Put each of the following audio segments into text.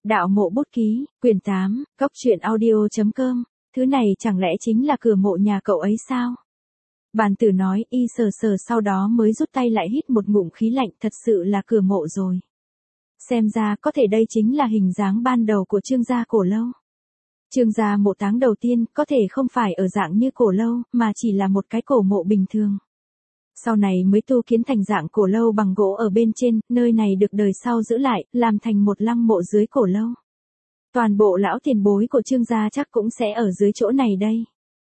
Đạo mộ bút ký, quyển 8, Cốc truyện audio.com, thứ này chẳng lẽ chính là cửa mộ nhà cậu ấy sao? Bàn tử nói, y sờ sờ sau đó mới rút tay lại hít một ngụm khí lạnh, thật sự là cửa mộ rồi. Xem ra có thể đây chính là hình dáng ban đầu của Trương gia cổ lâu. Trương gia mộ táng đầu tiên có thể không phải ở dạng như cổ lâu, mà chỉ là một cái cổ mộ bình thường. Sau này mới tu kiến thành dạng cổ lâu bằng gỗ ở bên trên, nơi này được đời sau giữ lại, làm thành một lăng mộ dưới cổ lâu. Toàn bộ lão tiền bối của Trương gia chắc cũng sẽ ở dưới chỗ này đây.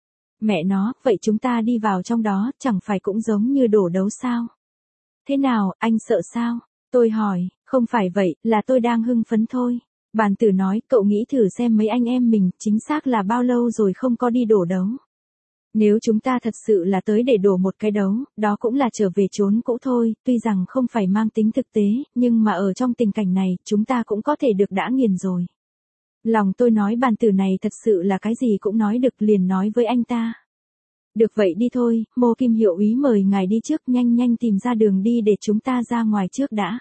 Mẹ nó, vậy chúng ta đi vào trong đó, chẳng phải cũng giống như đổ đấu sao? Thế nào, anh sợ sao? Tôi hỏi, không phải vậy, là tôi đang hưng phấn thôi. Bàn tử nói, cậu nghĩ thử xem mấy anh em mình, chính xác là bao lâu rồi không có đi đổ đấu. Nếu chúng ta thật sự là tới để đổ một cái đấu, đó cũng là trở về chốn cũ thôi, tuy rằng không phải mang tính thực tế, nhưng mà ở trong tình cảnh này, chúng ta cũng có thể được đã nghiền rồi. Lòng tôi nói bàn tử này thật sự là cái gì cũng nói được, liền nói với anh ta. Được vậy đi thôi, Mô Kim hiệu úy mời ngài đi trước, nhanh nhanh tìm ra đường đi để chúng ta ra ngoài trước đã.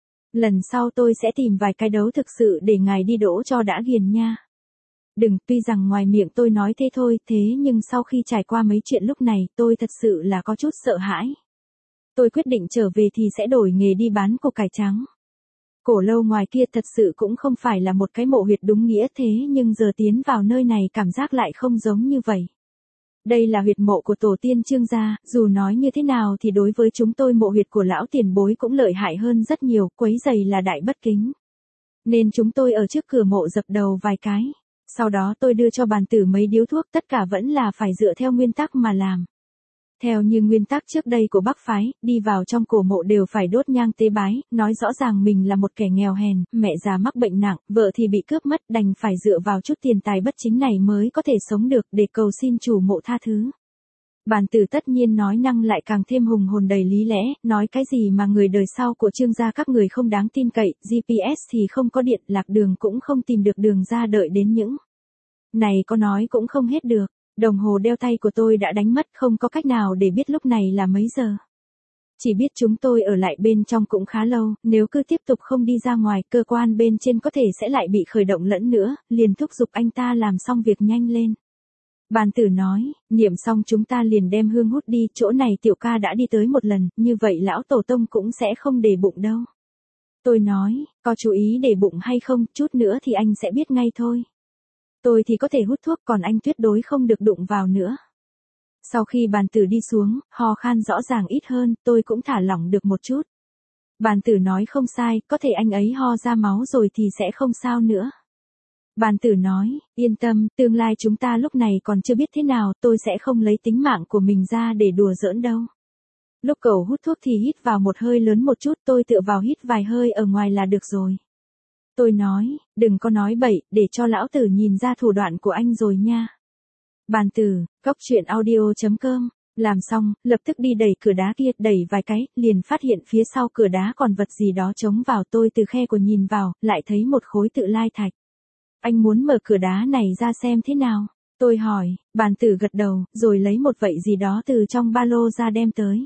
Lần sau tôi sẽ tìm vài cái đấu thực sự để ngài đi đổ cho đã ghiền nha. Đừng, tuy rằng ngoài miệng tôi nói thế thôi, thế nhưng sau khi trải qua mấy chuyện lúc này, tôi thật sự là có chút sợ hãi. Tôi quyết định trở về thì sẽ đổi nghề đi bán củ cải trắng. Cổ lâu ngoài kia thật sự cũng không phải là một cái mộ huyệt đúng nghĩa thế, nhưng giờ tiến vào nơi này cảm giác lại không giống như vậy. Đây là huyệt mộ của tổ tiên Trương gia, dù nói như thế nào thì đối với chúng tôi mộ huyệt của lão tiền bối cũng lợi hại hơn rất nhiều, quấy giày là đại bất kính. Nên chúng tôi ở trước cửa mộ dập đầu vài cái. Sau đó tôi đưa cho bàn tử mấy điếu thuốc, tất cả vẫn là phải dựa theo nguyên tắc mà làm. Theo như nguyên tắc trước đây của Bắc phái, đi vào trong cổ mộ đều phải đốt nhang tế bái, nói rõ ràng mình là một kẻ nghèo hèn, mẹ già mắc bệnh nặng, vợ thì bị cướp mất, đành phải dựa vào chút tiền tài bất chính này mới có thể sống được để cầu xin chủ mộ tha thứ. Bàn tử tất nhiên nói năng lại càng thêm hùng hồn đầy lý lẽ, nói cái gì mà người đời sau của Trương gia các người không đáng tin cậy, GPS thì không có điện, lạc đường cũng không tìm được đường ra, đợi đến những này có nói cũng không hết được. Đồng hồ đeo tay của tôi đã đánh mất, không có cách nào để biết lúc này là mấy giờ. Chỉ biết chúng tôi ở lại bên trong cũng khá lâu, nếu cứ tiếp tục không đi ra ngoài, cơ quan bên trên có thể sẽ lại bị khởi động lẫn nữa, liền thúc giục anh ta làm xong việc nhanh lên. Bàn tử nói, niệm xong chúng ta liền đem hương hút đi, chỗ này tiểu ca đã đi tới một lần, như vậy lão tổ tông cũng sẽ không để bụng đâu. Tôi nói, có chú ý để bụng hay không, chút nữa thì anh sẽ biết ngay thôi. Tôi thì có thể hút thuốc, còn anh tuyệt đối không được đụng vào nữa. Sau khi bàn tử đi xuống, ho khan rõ ràng ít hơn, tôi cũng thả lỏng được một chút. Bàn tử nói không sai, có thể anh ấy ho ra máu rồi thì sẽ không sao nữa. Bàn tử nói, yên tâm, tương lai chúng ta lúc này còn chưa biết thế nào, tôi sẽ không lấy tính mạng của mình ra để đùa giỡn đâu. Lúc cậu hút thuốc thì hít vào một hơi lớn một chút, tôi tựa vào hít vài hơi ở ngoài là được rồi. Tôi nói, đừng có nói bậy, để cho lão tử nhìn ra thủ đoạn của anh rồi nha. Bàn tử, Cốc truyện audio.com, làm xong, lập tức đi đẩy cửa đá kia, đẩy vài cái, liền phát hiện phía sau cửa đá còn vật gì đó chống vào, tôi từ khe của nhìn vào, lại thấy một khối tự lai thạch. Anh muốn mở cửa đá này ra xem thế nào? Tôi hỏi, bàn tử gật đầu, rồi lấy một vậy gì đó từ trong ba lô ra đem tới.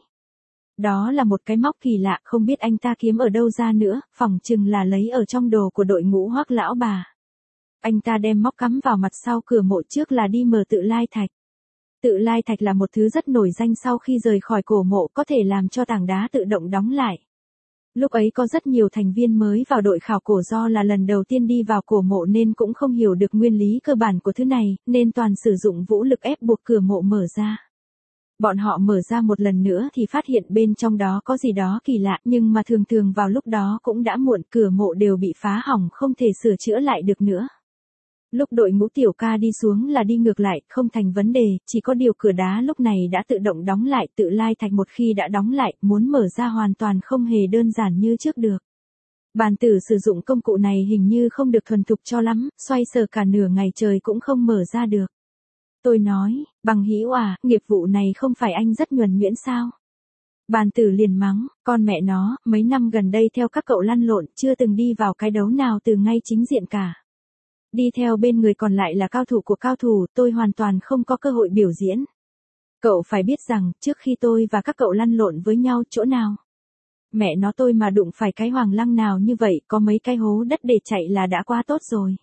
Đó là một cái móc kỳ lạ, không biết anh ta kiếm ở đâu ra nữa, phỏng chừng là lấy ở trong đồ của đội ngũ Hoắc lão bà. Anh ta đem móc cắm vào mặt sau cửa mộ trước là đi mở tự lai thạch. Tự lai thạch là một thứ rất nổi danh, sau khi rời khỏi cổ mộ có thể làm cho tảng đá tự động đóng lại. Lúc ấy có rất nhiều thành viên mới vào đội khảo cổ, do là lần đầu tiên đi vào cổ mộ nên cũng không hiểu được nguyên lý cơ bản của thứ này, nên toàn sử dụng vũ lực ép buộc cửa mộ mở ra. Bọn họ mở ra một lần nữa thì phát hiện bên trong đó có gì đó kỳ lạ, nhưng mà thường thường vào lúc đó cũng đã muộn, cửa mộ đều bị phá hỏng, không thể sửa chữa lại được nữa. Lúc đội ngũ tiểu ca đi xuống là đi ngược lại, không thành vấn đề, chỉ có điều cửa đá lúc này đã tự động đóng lại, tự lai thạch một khi đã đóng lại, muốn mở ra hoàn toàn không hề đơn giản như trước được. Bàn tử sử dụng công cụ này hình như không được thuần thục cho lắm, xoay sở cả nửa ngày trời cũng không mở ra được. Tôi nói, Bằng Hữu à, nghiệp vụ này không phải anh rất nhuần nhuyễn sao? Bàn tử liền mắng, con mẹ nó, mấy năm gần đây theo các cậu lăn lộn, chưa từng đi vào cái đấu nào từ ngay chính diện cả. Đi theo bên người còn lại là cao thủ của cao thủ, tôi hoàn toàn không có cơ hội biểu diễn. Cậu phải biết rằng, trước khi tôi và các cậu lăn lộn với nhau, chỗ nào Mẹ nó tôi mà đụng phải cái Hoàng Lăng nào như vậy, có mấy cái hố đất để chạy là đã quá tốt rồi.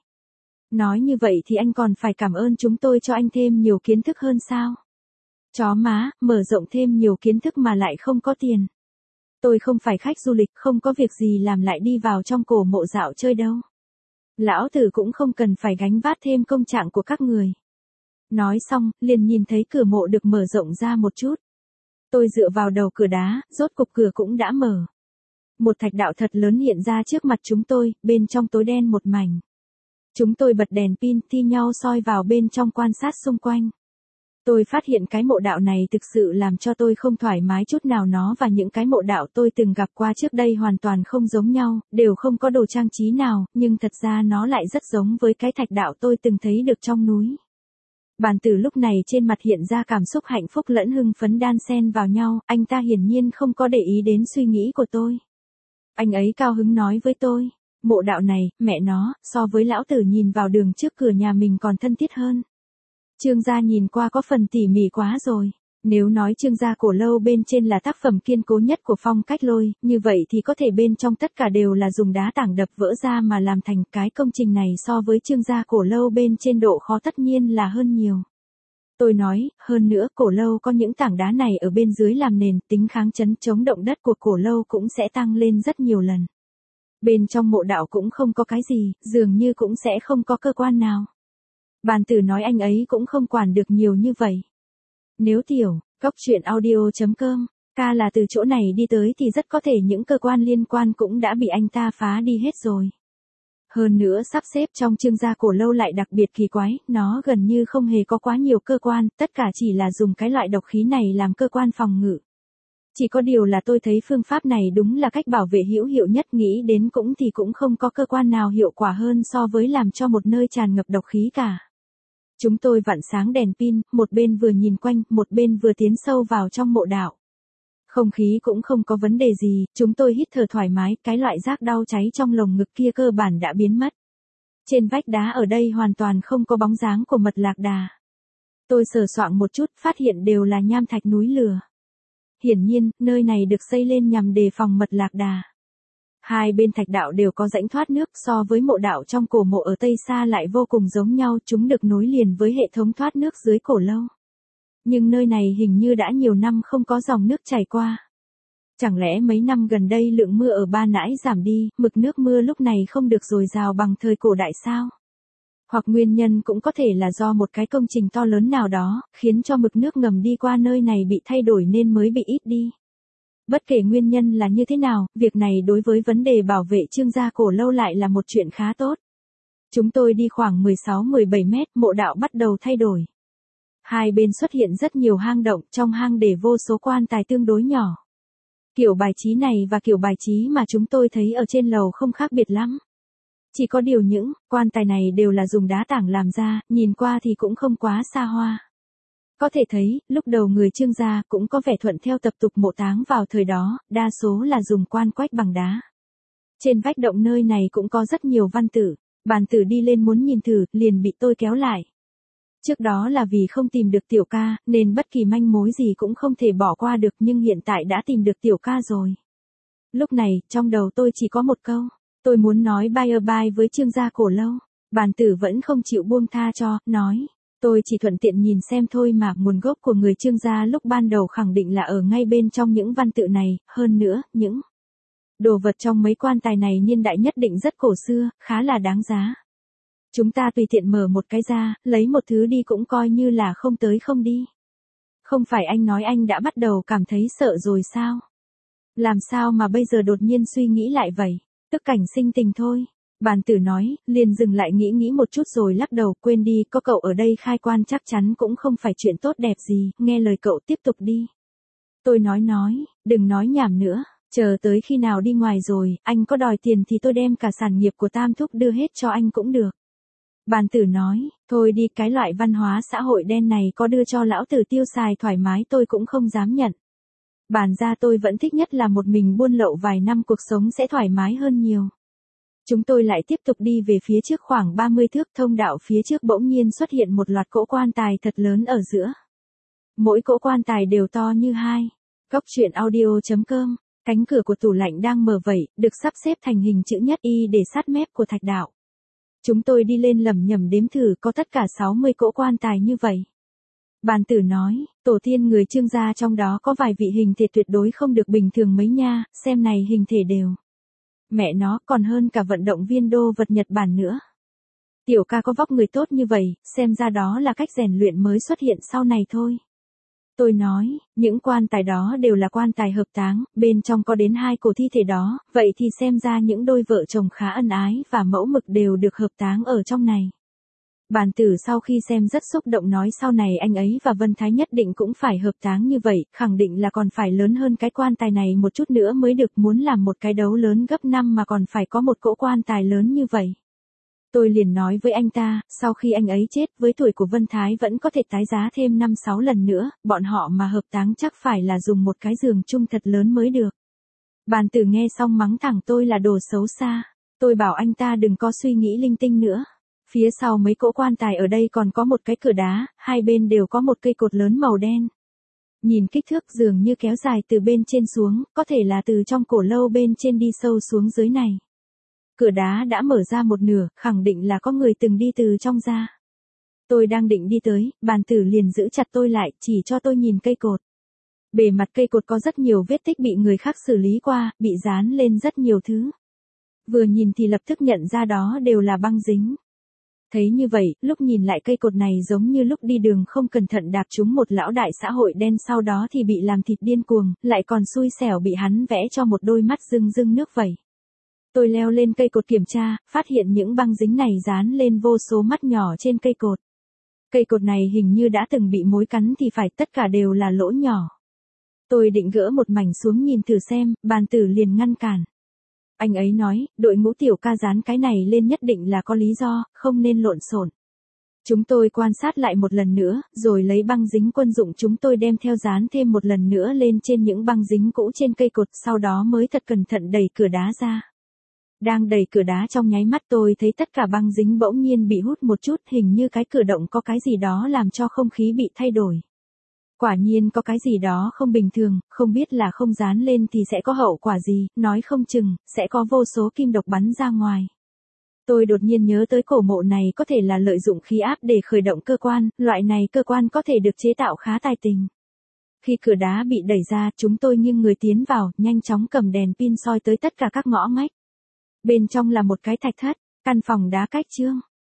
Nói như vậy thì anh còn phải cảm ơn chúng tôi cho anh thêm nhiều kiến thức hơn sao? Chó má, mở rộng thêm nhiều kiến thức mà lại không có tiền. Tôi không phải khách du lịch, không có việc gì làm lại đi vào trong cổ mộ dạo chơi đâu. Lão tử cũng không cần phải gánh vác thêm công trạng của các người. Nói xong, liền nhìn thấy cửa mộ được mở rộng ra một chút. Tôi dựa vào đầu cửa đá, rốt cục cửa cũng đã mở. Một thạch đạo thật lớn hiện ra trước mặt chúng tôi, bên trong tối đen một mảnh. Chúng tôi bật đèn pin thi nhau soi vào bên trong quan sát xung quanh. Tôi phát hiện cái mộ đạo này thực sự làm cho tôi không thoải mái chút nào, nó và những cái mộ đạo tôi từng gặp qua trước đây hoàn toàn không giống nhau, đều không có đồ trang trí nào, nhưng thật ra nó lại rất giống với cái thạch đạo tôi từng thấy được trong núi. Bàn tử lúc này trên mặt hiện ra cảm xúc hạnh phúc lẫn hưng phấn đan xen vào nhau, anh ta hiển nhiên không có để ý đến suy nghĩ của tôi. Anh ấy cao hứng nói với tôi, mộ đạo này, mẹ nó, so với lão tử nhìn vào đường trước cửa nhà mình còn thân thiết hơn. Trương gia nhìn qua có phần tỉ mỉ quá rồi. Nếu nói Trương gia cổ lâu bên trên là tác phẩm kiên cố nhất của phong cách Lôi, như vậy thì có thể bên trong tất cả đều là dùng đá tảng đập vỡ ra mà làm thành. Cái công trình này so với Trương gia cổ lâu bên trên độ khó tất nhiên là hơn nhiều. Tôi nói, hơn nữa cổ lâu có những tảng đá này ở bên dưới làm nền, tính kháng chấn chống động đất của cổ lâu cũng sẽ tăng lên rất nhiều lần. Bên trong mộ đạo cũng không có cái gì, dường như cũng sẽ không có cơ quan nào. Bàn tử nói anh ấy cũng không quản được nhiều như vậy. Nếu tiểu, cóc truyện audio.com, ca là từ chỗ này đi tới thì rất có thể những cơ quan liên quan cũng đã bị anh ta phá đi hết rồi. Hơn nữa sắp xếp trong Trương gia cổ lâu lại đặc biệt kỳ quái, nó gần như không hề có quá nhiều cơ quan, tất cả chỉ là dùng cái loại độc khí này làm cơ quan phòng ngự. Chỉ có điều là tôi thấy phương pháp này đúng là cách bảo vệ hữu hiệu nhất, nghĩ đến cũng không có cơ quan nào hiệu quả hơn so với làm cho một nơi tràn ngập độc khí cả. Chúng tôi vặn sáng đèn pin, một bên vừa nhìn quanh, một bên vừa tiến sâu vào trong mộ đạo. Không khí cũng không có vấn đề gì, chúng tôi hít thở thoải mái, cái loại giác đau cháy trong lồng ngực kia cơ bản đã biến mất. Trên vách đá ở đây hoàn toàn không có bóng dáng của mật lạc đà. Tôi sờ soạng một chút, phát hiện đều là nham thạch núi lửa. Hiển nhiên, nơi này được xây lên nhằm đề phòng mật lạc đà. Hai bên thạch đạo đều có rãnh thoát nước, so với mộ đạo trong cổ mộ ở Tây Sa lại vô cùng giống nhau, chúng được nối liền với hệ thống thoát nước dưới cổ lâu. Nhưng nơi này hình như đã nhiều năm không có dòng nước chảy qua. Chẳng lẽ mấy năm gần đây lượng mưa ở Ba Nãi giảm đi, mực nước mưa lúc này không được dồi dào bằng thời cổ đại sao? Hoặc nguyên nhân cũng có thể là do một cái công trình to lớn nào đó, khiến cho mực nước ngầm đi qua nơi này bị thay đổi nên mới bị ít đi. Bất kể nguyên nhân là như thế nào, việc này đối với vấn đề bảo vệ Trương gia cổ lâu lại là một chuyện khá tốt. Chúng tôi đi khoảng 16-17 mét, mộ đạo bắt đầu thay đổi. Hai bên xuất hiện rất nhiều hang động, trong hang để vô số quan tài tương đối nhỏ. Kiểu bài trí này và kiểu bài trí mà chúng tôi thấy ở trên lầu không khác biệt lắm. Chỉ có điều những quan tài này đều là dùng đá tảng làm ra, nhìn qua thì cũng không quá xa hoa. Có thể thấy, lúc đầu người Trương gia cũng có vẻ thuận theo tập tục mộ táng vào thời đó, đa số là dùng quan quách bằng đá. Trên vách động nơi này cũng có rất nhiều văn tự, bàn tử đi lên muốn nhìn thử, liền bị tôi kéo lại. Trước đó là vì không tìm được tiểu ca, nên bất kỳ manh mối gì cũng không thể bỏ qua được, nhưng hiện tại đã tìm được tiểu ca rồi. Lúc này, trong đầu tôi chỉ có một câu, tôi muốn nói bye với Trương gia cổ lâu. Bàn tử vẫn không chịu buông tha cho, nói. Tôi chỉ thuận tiện nhìn xem thôi mà, nguồn gốc của người Trương gia lúc ban đầu khẳng định là ở ngay bên trong những văn tự này, hơn nữa, những đồ vật trong mấy quan tài này niên đại nhất định rất cổ xưa, khá là đáng giá. Chúng ta tùy tiện mở một cái ra, lấy một thứ đi cũng coi như là không tới không đi. Không phải anh nói anh đã bắt đầu cảm thấy sợ rồi sao? Làm sao mà bây giờ đột nhiên suy nghĩ lại vậy? Tức cảnh sinh tình thôi. Bàn tử nói, liền dừng lại nghĩ một chút rồi lắc đầu, quên đi, có cậu ở đây khai quan chắc chắn cũng không phải chuyện tốt đẹp gì, nghe lời cậu tiếp tục đi. Tôi nói, đừng nói nhảm nữa, chờ tới khi nào đi ngoài rồi, anh có đòi tiền thì tôi đem cả sản nghiệp của Tam Thúc đưa hết cho anh cũng được. Bàn tử nói, thôi đi, cái loại văn hóa xã hội đen này có đưa cho lão tử tiêu xài thoải mái tôi cũng không dám nhận. Bàn ra tôi vẫn thích nhất là một mình buôn lậu vài năm, cuộc sống sẽ thoải mái hơn nhiều. Chúng tôi lại tiếp tục đi về phía trước khoảng 30 thước, thông đạo phía trước bỗng nhiên xuất hiện một loạt cỗ quan tài thật lớn ở giữa. Mỗi cỗ quan tài đều to như hai. Cóc truyện audio.com Cánh cửa của tủ lạnh đang mở vẩy, được sắp xếp thành hình chữ nhất Y để sát mép của thạch đạo. Chúng tôi đi lên lẩm nhẩm đếm thử có tất cả 60 cỗ quan tài như vậy. Bàn tử nói, tổ tiên người Trương gia trong đó có vài vị hình thể tuyệt đối không được bình thường mấy nha, xem này hình thể đều. Mẹ nó còn hơn cả vận động viên đô vật Nhật Bản nữa. Tiểu ca có vóc người tốt như vậy, xem ra đó là cách rèn luyện mới xuất hiện sau này thôi. Tôi nói, những quan tài đó đều là quan tài hợp táng, bên trong có đến 2 cổ thi thể đó, vậy thì xem ra những đôi vợ chồng khá ân ái và mẫu mực đều được hợp táng ở trong này. Bàn tử sau khi xem rất xúc động nói sau này anh ấy và Vân Thái nhất định cũng phải hợp táng như vậy, khẳng định là còn phải lớn hơn cái quan tài này một chút nữa mới được, muốn làm một cái đấu lớn gấp 5 mà còn phải có một cỗ quan tài lớn như vậy. Tôi liền nói với anh ta, sau khi anh ấy chết với tuổi của Vân Thái vẫn có thể tái giá thêm 5-6 lần nữa, bọn họ mà hợp táng chắc phải là dùng một cái giường chung thật lớn mới được. Bàn tử nghe xong mắng thẳng tôi là đồ xấu xa, tôi bảo anh ta đừng có suy nghĩ linh tinh nữa. Phía sau mấy cỗ quan tài ở đây còn có một cái cửa đá, hai bên đều có một cây cột lớn màu đen. Nhìn kích thước dường như kéo dài từ bên trên xuống, có thể là từ trong cổ lâu bên trên đi sâu xuống dưới này. Cửa đá đã mở ra một nửa, khẳng định là có người từng đi từ trong ra. Tôi đang định đi tới, bàn tử liền giữ chặt tôi lại, chỉ cho tôi nhìn cây cột. Bề mặt cây cột có rất nhiều vết tích bị người khác xử lý qua, bị dán lên rất nhiều thứ. Vừa nhìn thì lập tức nhận ra đó đều là băng dính. Thấy như vậy, lúc nhìn lại cây cột này giống như lúc đi đường không cẩn thận đạp trúng một lão đại xã hội đen sau đó thì bị làm thịt điên cuồng, lại còn xui xẻo bị hắn vẽ cho một đôi mắt rưng rưng nước vậy. Tôi leo lên cây cột kiểm tra, phát hiện những băng dính này dán lên vô số mắt nhỏ trên cây cột. Cây cột này hình như đã từng bị mối cắn thì phải, tất cả đều là lỗ nhỏ. Tôi định gỡ một mảnh xuống nhìn thử xem, bàn tử liền ngăn cản. Anh ấy nói, đội ngũ tiểu ca dán cái này lên nhất định là có lý do, không nên lộn xộn. Chúng tôi quan sát lại một lần nữa, rồi lấy băng dính quân dụng chúng tôi đem theo dán thêm một lần nữa lên trên những băng dính cũ trên cây cột, sau đó mới thật cẩn thận đẩy cửa đá ra. Đang đẩy cửa đá trong nháy mắt tôi thấy tất cả băng dính bỗng nhiên bị hút một chút, hình như cái cửa động có cái gì đó làm cho không khí bị thay đổi. Quả nhiên có cái gì đó không bình thường, không biết là không dán lên thì sẽ có hậu quả gì, nói không chừng, sẽ có vô số kim độc bắn ra ngoài. Tôi đột nhiên nhớ tới cổ mộ này có thể là lợi dụng khí áp để khởi động cơ quan, loại này cơ quan có thể được chế tạo khá tài tình. Khi cửa đá bị đẩy ra, chúng tôi nghiêng người tiến vào, nhanh chóng cầm đèn pin soi tới tất cả các ngõ ngách. Bên trong là một cái thạch thất, căn phòng đá cách trương.